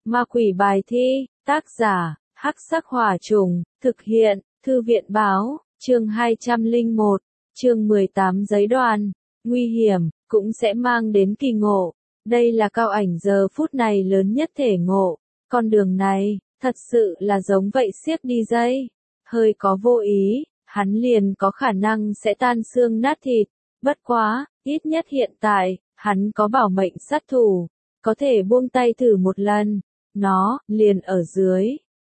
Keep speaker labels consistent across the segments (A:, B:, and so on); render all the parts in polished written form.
A: Ma quỷ bài thi, tác giả, Hắc Sắc Hỏa Trùng, thực hiện, Thư viện báo, chương 201, chương 18 giấy đoàn, nguy hiểm, cũng sẽ mang đến kỳ ngộ. Đây là Cao Ảnh giờ phút này lớn nhất thể ngộ. Con đường này, thật sự là giống vậy xiếc đi dây. Hơi có vô ý, hắn liền có khả năng sẽ tan xương nát thịt. Bất quá, ít nhất hiện tại, hắn có bảo mệnh sát thủ. Có thể buông tay thử một lần. Nó, liền ở dưới.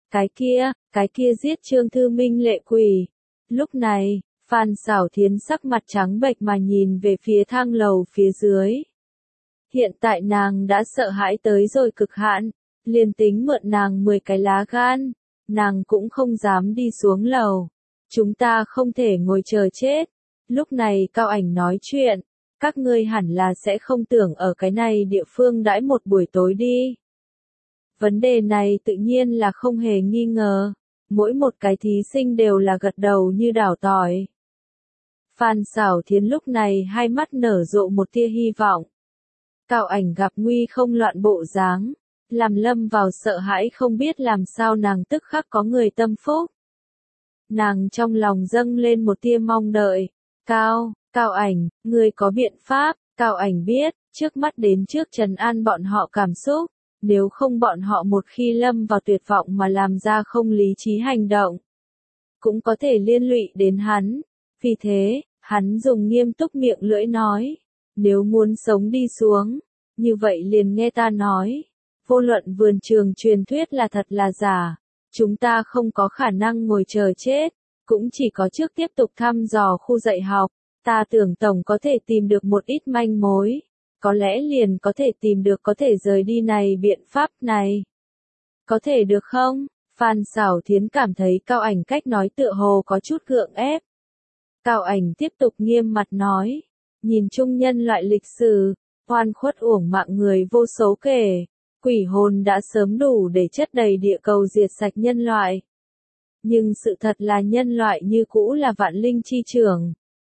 A: Cái kia giết Trương Thư Minh lệ quỷ. Lúc này, Phan Xảo Thiến sắc mặt trắng bệch mà nhìn về phía thang lầu phía dưới. Hiện tại nàng đã sợ hãi tới rồi cực hạn, liền tính mượn nàng 10 cái lá gan, nàng cũng không dám đi xuống lầu. Chúng ta không thể ngồi chờ chết. Lúc này Cao Ảnh nói chuyện, các ngươi hẳn là sẽ không tưởng ở cái này địa phương đãi một buổi tối đi. Vấn đề này tự nhiên là không hề nghi ngờ, mỗi một cái thí sinh đều là gật đầu như đảo tỏi. Phan Xảo Thiến lúc này hai mắt nở rộ một tia hy vọng. Cao Ảnh gặp nguy không loạn bộ dáng, làm lâm vào sợ hãi không biết làm sao nàng tức khắc có người tâm phúc. Nàng trong lòng dâng lên một tia mong đợi. Cao Ảnh, ngươi có biện pháp. Cao Ảnh biết, trước mắt đến trước trấn an bọn họ cảm xúc, nếu không bọn họ một khi lâm vào tuyệt vọng mà làm ra không lý trí hành động, cũng có thể liên lụy đến hắn. Vì thế, hắn dùng nghiêm túc miệng lưỡi nói, nếu muốn sống đi xuống, như vậy liền nghe ta nói. Vô luận vườn trường truyền thuyết là thật là giả, chúng ta không có khả năng ngồi chờ chết, cũng chỉ có trước tiếp tục thăm dò khu dạy học. Ta tưởng tổng có thể tìm được một ít manh mối, có lẽ liền có thể tìm được có thể rời đi này biện pháp này. Có thể được không? Phan Xảo Thiến cảm thấy Cao Ảnh cách nói tựa hồ có chút gượng ép. Cao Ảnh tiếp tục nghiêm mặt nói, nhìn chung nhân loại lịch sử, oan khuất uổng mạng người vô số kể, quỷ hồn đã sớm đủ để chất đầy địa cầu diệt sạch nhân loại. Nhưng sự thật là nhân loại như cũ là vạn linh chi trưởng.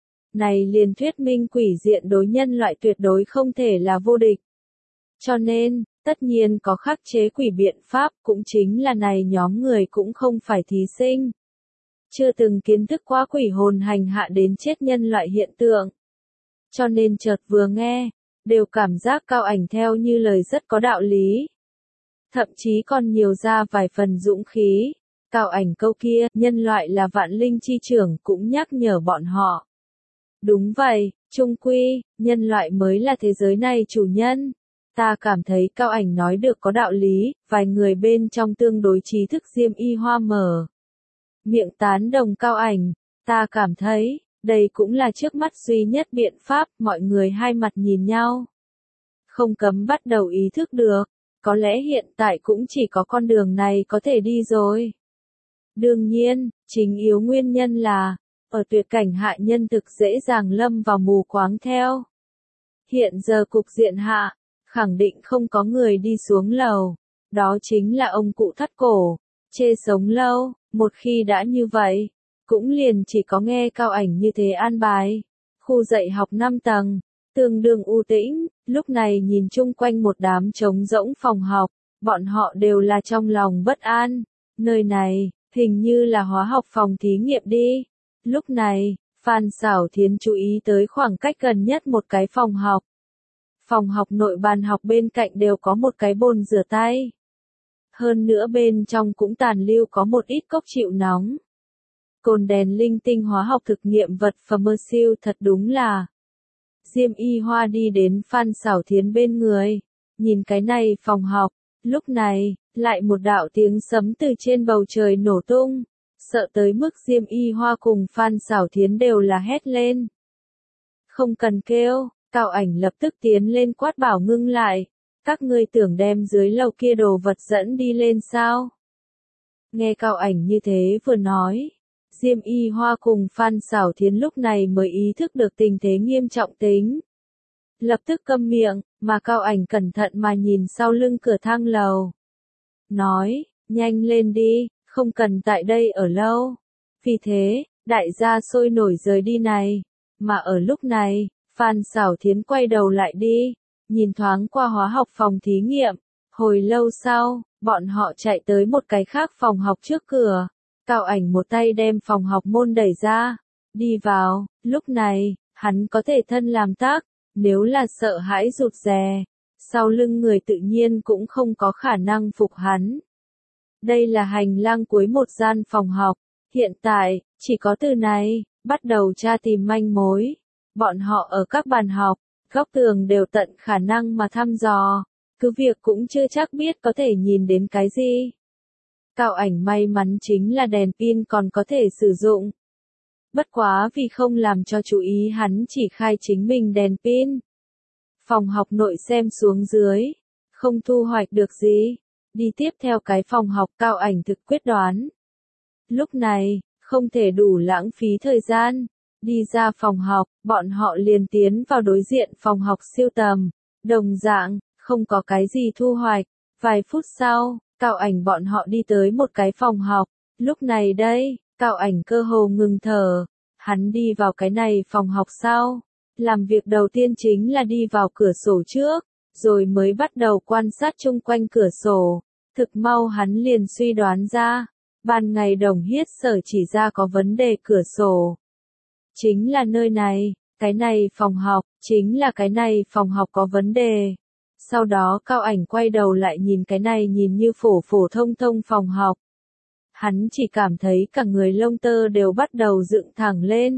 A: Này liền thuyết minh quỷ diện đối nhân loại tuyệt đối không thể là vô địch. Cho nên, tất nhiên có khắc chế quỷ biện pháp, cũng chính là này nhóm người cũng không phải thí sinh. Chưa từng kiến thức qua quỷ hồn hành hạ đến chết nhân loại hiện tượng. Cho nên chợt vừa nghe, đều cảm giác Cao Ảnh theo như lời rất có đạo lý. Thậm chí còn nhiều ra vài phần dũng khí. Cao Ảnh câu kia, nhân loại là vạn linh chi trưởng cũng nhắc nhở bọn họ. Đúng vậy, chung quy, nhân loại mới là thế giới này chủ nhân. Ta cảm thấy Cao Ảnh nói được có đạo lý, vài người bên trong tương đối trí thức Diêm Y Hoa mở miệng tán đồng Cao Ảnh. Ta cảm thấy, đây cũng là trước mắt duy nhất biện pháp, mọi người hai mặt nhìn nhau. Không cấm bắt đầu ý thức được, có lẽ hiện tại cũng chỉ có con đường này có thể đi rồi. Đương nhiên, chính yếu nguyên nhân là, ở tuyệt cảnh hạ nhân thực dễ dàng lâm vào mù quáng theo. Hiện giờ cục diện hạ, khẳng định không có người đi xuống lầu. Đó chính là ông cụ thắt cổ, chê sống lâu. Một khi đã như vậy, cũng liền chỉ có nghe Cao Ảnh như thế an bài. Khu dạy học 5 tầng, tương đương u tĩnh, lúc này nhìn chung quanh một đám trống rỗng phòng học, bọn họ đều là trong lòng bất an. Nơi này, hình như là hóa học phòng thí nghiệm đi. Lúc này, Phan Xảo Thiến chú ý tới khoảng cách gần nhất một cái phòng học. Phòng học nội bàn học bên cạnh đều có một cái bồn rửa tay. Hơn nữa bên trong cũng tàn lưu có một ít cốc chịu nóng. Cồn đèn linh tinh hóa học thực nghiệm vật pharmaceutical thật đúng là. Diêm Y Hoa đi đến Phan Xảo Thiến bên người. Nhìn cái này phòng học, lúc này, lại một đạo tiếng sấm từ trên bầu trời nổ tung. Sợ tới mức Diêm Y Hoa cùng Phan Xảo Thiến đều là hét lên. Không cần kêu, Cao Ảnh lập tức tiến lên quát bảo ngưng lại. Các ngươi tưởng đem dưới lầu kia đồ vật dẫn đi lên sao? Nghe Cao Ảnh như thế vừa nói, Diêm Y Hoa cùng Phan Xảo Thiến lúc này mới ý thức được tình thế nghiêm trọng tính. Lập tức câm miệng, mà Cao Ảnh cẩn thận mà nhìn sau lưng cửa thang lầu. Nói, nhanh lên đi, không cần tại đây ở lâu. Vì thế, đại gia sôi nổi rời đi này. Mà ở lúc này, Phan Xảo Thiến quay đầu lại đi, nhìn thoáng qua hóa học phòng thí nghiệm. Hồi lâu sau, bọn họ chạy tới một cái khác phòng học trước cửa. Cao Ảnh một tay đem phòng học môn đẩy ra, đi vào, lúc này, hắn có thể thân làm tác, nếu là sợ hãi rụt rè, sau lưng người tự nhiên cũng không có khả năng phục hắn. Đây là hành lang cuối một gian phòng học, hiện tại, chỉ có từ này, bắt đầu tra tìm manh mối. Bọn họ ở các bàn học, góc tường đều tận khả năng mà thăm dò, cứ việc cũng chưa chắc biết có thể nhìn đến cái gì. Cao Ảnh may mắn chính là đèn pin còn có thể sử dụng. Bất quá vì không làm cho chú ý hắn chỉ khai chính mình đèn pin. Phòng học nội xem xuống dưới, không thu hoạch được gì. Đi tiếp theo cái phòng học Cao Ảnh thực quyết đoán. Lúc này, không thể đủ lãng phí thời gian. Đi ra phòng học, bọn họ liền tiến vào đối diện phòng học siêu tầm. Đồng dạng, không có cái gì thu hoạch. Vài phút sau, Cao Ảnh bọn họ đi tới một cái phòng học. Lúc này đây, Cao Ảnh cơ hồ ngừng thở. Hắn đi vào cái này phòng học sau. Làm việc đầu tiên chính là đi vào cửa sổ trước, rồi mới bắt đầu quan sát chung quanh cửa sổ. Thực mau hắn liền suy đoán ra, ban ngày Đồng Hiết Sở chỉ ra có vấn đề cửa sổ. Chính là nơi này, cái này phòng học, chính là cái này phòng học có vấn đề. Sau đó Cao Ảnh quay đầu lại nhìn cái này nhìn như phổ phổ thông thông phòng học. Hắn chỉ cảm thấy cả người lông tơ đều bắt đầu dựng thẳng lên.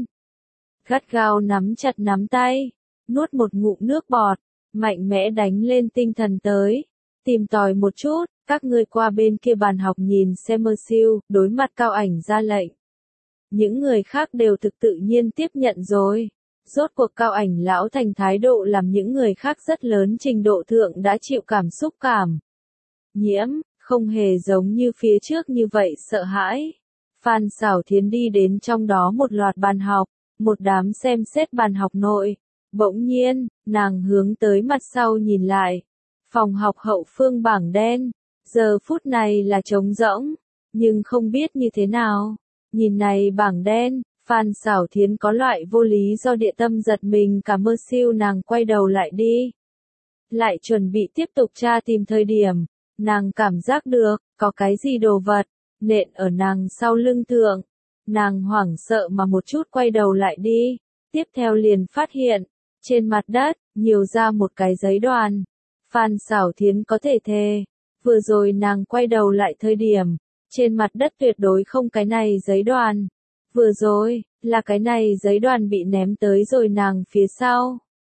A: Gắt gao nắm chặt nắm tay, nuốt một ngụm nước bọt, mạnh mẽ đánh lên tinh thần tới. Tìm tòi một chút, các ngươi qua bên kia bàn học nhìn xem mơ siêu, đối mặt Cao Ảnh ra lệnh. Những người khác đều thực tự nhiên tiếp nhận rồi. Rốt cuộc Cao Ảnh lão thành thái độ làm những người khác rất lớn trình độ thượng đã chịu cảm xúc cảm nhiễm, không hề giống như phía trước như vậy sợ hãi. Phan Xảo Thiến đi đến trong đó một loạt bàn học, một đám xem xét bàn học nội. Bỗng nhiên, nàng hướng tới mặt sau nhìn lại. Phòng học hậu phương bảng đen, giờ phút này là trống rỗng, nhưng không biết như thế nào. Nhìn này bảng đen, Phan Xảo Thiến có loại vô lý do địa tâm giật mình cả mơ siêu nàng quay đầu lại đi. Lại chuẩn bị tiếp tục tra tìm thời điểm, nàng cảm giác được, có cái gì đồ vật, nện ở nàng sau lưng thượng. Nàng hoảng sợ mà một chút quay đầu lại đi, tiếp theo liền phát hiện, trên mặt đất, nhiều ra một cái giấy đoàn. Phan Xảo Thiến có thể thề, vừa rồi nàng quay đầu lại thời điểm, trên mặt đất tuyệt đối không cái này giấy đoàn. Vừa rồi, là cái này giấy đoàn bị ném tới rồi nàng phía sau.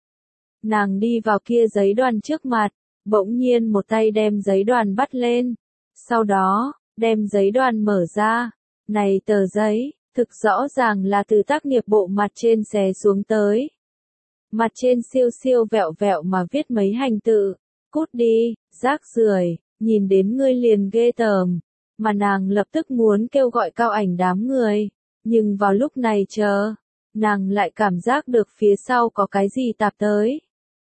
A: Nàng đi vào kia giấy đoàn trước mặt, bỗng nhiên một tay đem giấy đoàn bắt lên. Sau đó, đem giấy đoàn mở ra. Này tờ giấy, thực rõ ràng là từ tác nghiệp bộ mặt trên xé xuống tới. Mặt trên siêu siêu vẹo vẹo mà viết mấy hành tự. Cút đi, rác rưởi, nhìn đến ngươi liền ghê tởm. Mà nàng lập tức muốn kêu gọi Cao Ảnh đám người. Nhưng vào lúc này chờ, nàng lại cảm giác được phía sau có cái gì tạp tới.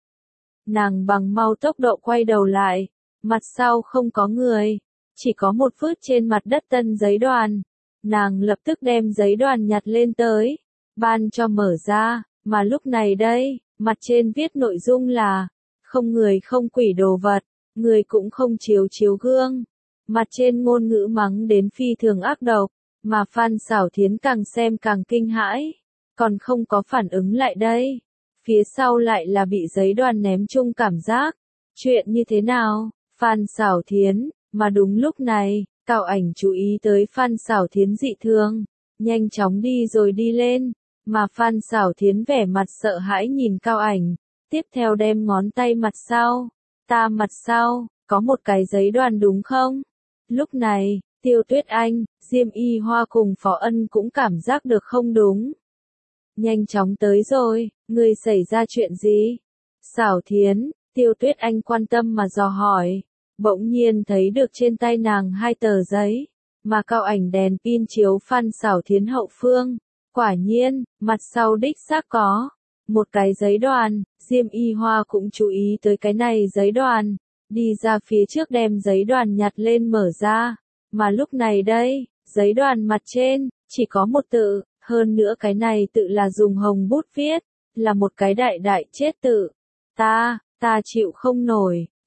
A: Nàng bằng mau tốc độ quay đầu lại, mặt sau không có người, chỉ có một phút trên mặt đất tân giấy đoàn. Nàng lập tức đem giấy đoàn nhặt lên tới, ban cho mở ra, mà lúc này đây, mặt trên viết nội dung là, không người không quỷ đồ vật, người cũng không chiếu chiếu gương. Mặt trên ngôn ngữ mắng đến phi thường ác độc, mà Phan Xảo Thiến càng xem càng kinh hãi, còn không có phản ứng lại đây. Phía sau lại là bị giấy đoàn ném chung cảm giác. Chuyện như thế nào? Phan Xảo Thiến, mà đúng lúc này, Cao Ảnh chú ý tới Phan Xảo Thiến dị thường, nhanh chóng đi rồi đi lên, mà Phan Xảo Thiến vẻ mặt sợ hãi nhìn Cao Ảnh, tiếp theo đem ngón tay mặt sau, ta mặt sau, có một cái giấy đoàn đúng không? Lúc này, Tiêu Tuyết Anh, Diêm Y Hoa cùng Phó Ân cũng cảm giác được không đúng. Nhanh chóng tới rồi, người xảy ra chuyện gì? Xảo Thiến, Tiêu Tuyết Anh quan tâm mà dò hỏi, bỗng nhiên thấy được trên tay nàng hai tờ giấy, mà Cao Ảnh đèn pin chiếu Phan Xảo Thiến hậu phương. Quả nhiên, mặt sau đích xác có một cái giấy đoàn. Diêm Y Hoa cũng chú ý tới cái này giấy đoàn, đi ra phía trước đem giấy đoàn nhặt lên mở ra, mà lúc này đây, giấy đoàn mặt trên, chỉ có một tự, hơn nữa cái này tự là dùng hồng bút viết, là một cái đại đại chết tự. Ta chịu không nổi,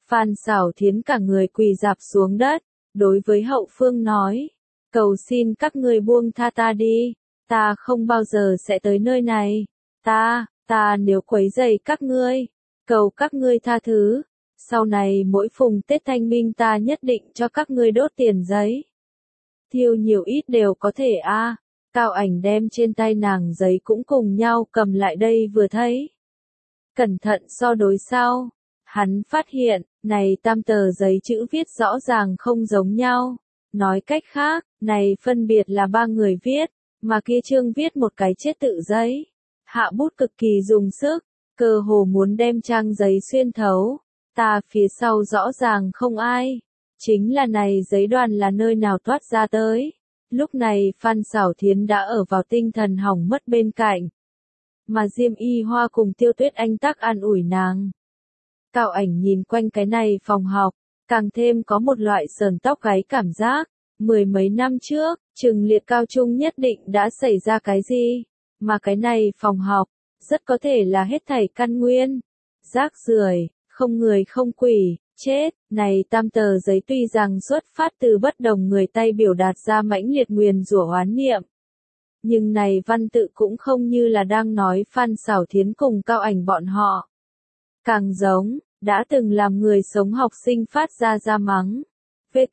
A: Phan Xảo Thiến cả người quỳ rạp xuống đất, đối với hậu phương nói, cầu xin các ngươi buông tha ta đi, ta không bao giờ sẽ tới nơi này, ta nếu quấy rầy các ngươi, cầu các ngươi tha thứ, sau này mỗi phùng Tết Thanh Minh ta nhất định cho các ngươi đốt tiền giấy. Thiêu nhiều ít đều có thể a. Cao Ảnh đem trên tay nàng giấy cũng cùng nhau cầm lại đây vừa thấy. Cẩn thận so đối sau, hắn phát hiện, này tam tờ giấy chữ viết rõ ràng không giống nhau. Nói cách khác, này phân biệt là 3 người viết, mà kia chương viết một cái chết tự giấy. Hạ bút cực kỳ dùng sức, cơ hồ muốn đem trang giấy xuyên thấu. Ta phía sau rõ ràng không ai. Chính là này giấy đoàn là nơi nào toát ra tới. Lúc này Phan Xảo Thiến đã ở vào tinh thần hỏng mất bên cạnh. Mà Diêm Y Hoa cùng Tiêu Tuyết Anh tắc an ủi nàng. Cao Ảnh nhìn quanh cái này phòng học, càng thêm có một loại sờn tóc gáy cảm giác. Mười mấy năm trước, trường liệt cao trung nhất định đã xảy ra cái gì, mà cái này phòng học, rất có thể là hết thảy căn nguyên. Rác rưởi, không người không quỷ, chết, này tam tờ giấy tuy rằng xuất phát từ bất đồng người tay biểu đạt ra mãnh liệt nguyền rủa oán niệm. Nhưng này văn tự cũng không như là đang nói Phan Xảo Thiến cùng Cao Ảnh bọn họ. Càng giống, đã từng làm người sống học sinh phát ra mắng.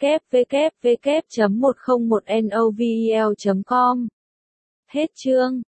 A: www.101novel.com Hết chương.